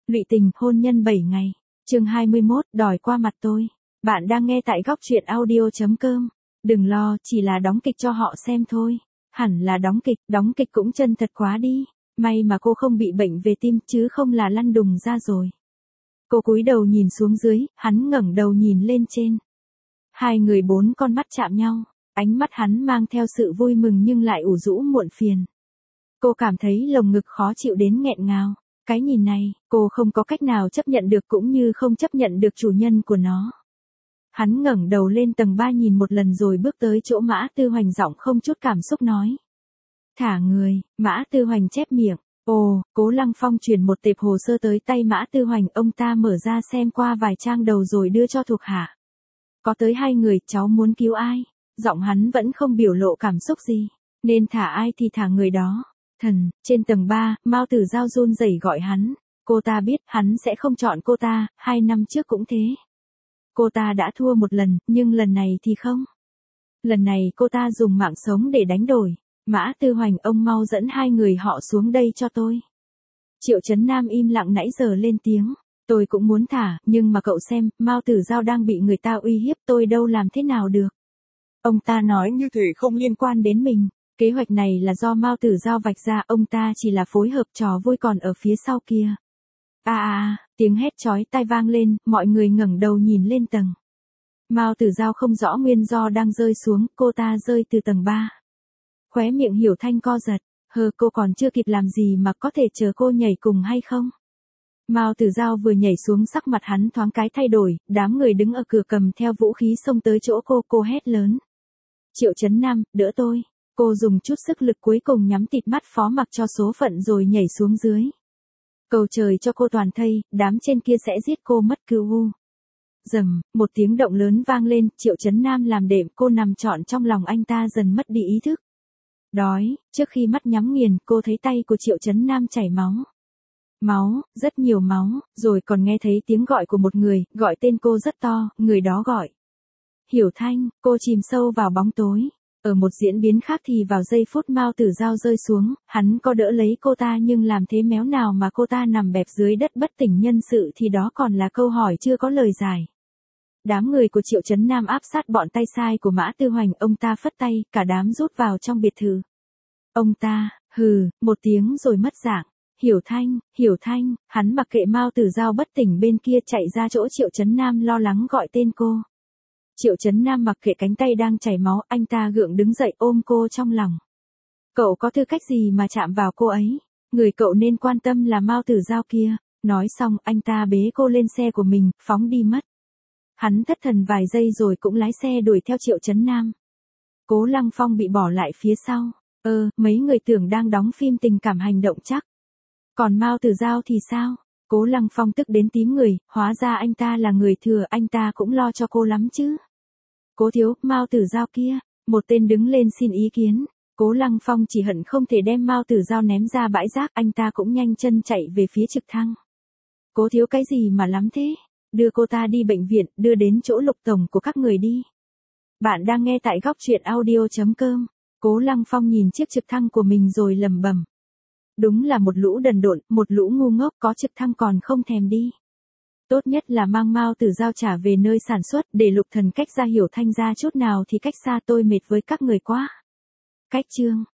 Lụy tình, hôn nhân 7 ngày. Chương 21, đòi qua mặt tôi. Bạn đang nghe tại góc truyện audio.com. Đừng lo, chỉ là đóng kịch cho họ xem thôi. Hẳn là đóng kịch cũng chân thật quá đi. May mà cô không bị bệnh về tim chứ không là lăn đùng ra rồi. Cô cúi đầu nhìn xuống dưới, hắn ngẩng đầu nhìn lên trên. Hai người 4 con mắt chạm nhau, ánh mắt hắn mang theo sự vui mừng nhưng lại ủ rũ muộn phiền. Cô cảm thấy lồng ngực khó chịu đến nghẹn ngào. Cái nhìn này, cô không có cách nào chấp nhận được cũng như không chấp nhận được chủ nhân của nó. Hắn ngẩng đầu lên tầng 3 nhìn một lần rồi bước tới chỗ Mã Tư Hoành, giọng không chút cảm xúc nói. Thả người. Mã Tư Hoành chép miệng. Ồ, Cố Lăng Phong truyền một tệp hồ sơ tới tay Mã Tư Hoành, ông ta mở ra xem qua vài trang đầu rồi đưa cho thuộc hạ. Có tới 2 người, cháu muốn cứu ai? Giọng hắn vẫn không biểu lộ cảm xúc gì. Nên thả ai thì thả người đó. Thần, trên tầng 3, Mao Tử Giao run rẩy gọi hắn. Cô ta biết hắn sẽ không chọn cô ta, 2 năm trước cũng thế. Cô ta đã thua một lần, nhưng lần này thì không. Lần này cô ta dùng mạng sống để đánh đổi. Mã Tư Hoành, ông mau dẫn 2 người họ xuống đây cho tôi. Triệu Chấn Nam im lặng nãy giờ lên tiếng. Tôi cũng muốn thả, nhưng mà cậu xem, Mao Tử Giao đang bị người ta uy hiếp, tôi đâu làm thế nào được. Ông ta nói như thể không liên quan đến mình. Kế hoạch này là do Mao Tử Giao vạch ra, ông ta chỉ là phối hợp trò vui còn ở phía sau kia. Tiếng hét chói tai vang lên, mọi người ngẩng đầu nhìn lên tầng. Mao Tử Giao không rõ nguyên do đang rơi xuống, cô ta rơi từ tầng 3. Khóe miệng Hiểu Thanh co giật, cô còn chưa kịp làm gì mà có thể chờ cô nhảy cùng hay không? Mao Tử Giao vừa nhảy xuống sắc mặt hắn thoáng cái thay đổi, đám người đứng ở cửa cầm theo vũ khí xông tới chỗ cô hét lớn. Triệu Chấn Nam, đỡ tôi. Cô dùng chút sức lực cuối cùng nhắm tịt mắt phó mặc cho số phận rồi nhảy xuống dưới. Cầu trời cho cô toàn thây, đám trên kia sẽ giết cô mất cứu. Rầm, một tiếng động lớn vang lên, Triệu Chấn Nam làm đệm, cô nằm trọn trong lòng anh ta dần mất đi ý thức. Đói, trước khi mắt nhắm nghiền, cô thấy tay của Triệu Chấn Nam chảy máu. Máu, rất nhiều máu, rồi còn nghe thấy tiếng gọi của một người, gọi tên cô rất to, người đó gọi. Hiểu Thanh, cô chìm sâu vào bóng tối. Ở một diễn biến khác thì vào giây phút Mao Tử Giao rơi xuống, hắn có đỡ lấy cô ta nhưng làm thế méo nào mà cô ta nằm bẹp dưới đất bất tỉnh nhân sự thì đó còn là câu hỏi chưa có lời giải. Đám người của Triệu Chấn Nam áp sát bọn tay sai của Mã Tư Hoành, ông ta phất tay, cả đám rút vào trong biệt thự. Ông ta, một tiếng rồi mất dạng. Hiểu Thanh, hắn mặc kệ Mao Tử Giao bất tỉnh bên kia chạy ra chỗ Triệu Chấn Nam lo lắng gọi tên cô. Triệu Chấn Nam mặc kệ cánh tay đang chảy máu, anh ta gượng đứng dậy ôm cô trong lòng. Cậu có tư cách gì mà chạm vào cô ấy? Người cậu nên quan tâm là Mao Tử Giao kia. Nói xong, anh ta bế cô lên xe của mình, phóng đi mất. Hắn thất thần vài giây rồi cũng lái xe đuổi theo Triệu Chấn Nam. Cố Lăng Phong bị bỏ lại phía sau. Mấy người tưởng đang đóng phim tình cảm hành động chắc. Còn Mao Tử Giao thì sao? Cố Lăng Phong tức đến tím người, hóa ra anh ta là người thừa, anh ta cũng lo cho cô lắm chứ. Cố thiếu, Mao Tử Giao kia, một tên đứng lên xin ý kiến. Cố Lăng Phong chỉ hận không thể đem Mao Tử Giao ném ra bãi rác, anh ta cũng nhanh chân chạy về phía trực thăng. Cố thiếu cái gì mà lắm thế? Đưa cô ta đi bệnh viện, đưa đến chỗ Lục tổng của các người đi. Bạn đang nghe tại góc truyện audio.com. Cố Lăng Phong nhìn chiếc trực thăng của mình rồi lẩm bẩm. Đúng là một lũ đần độn, một lũ ngu ngốc, có trực thăng còn không thèm đi. Tốt nhất là mang Mao Tử Giao trả về nơi sản xuất, để Lục Thần cách ra Hiểu Thanh ra chút nào thì cách xa, tôi mệt với các người quá. Cách chương.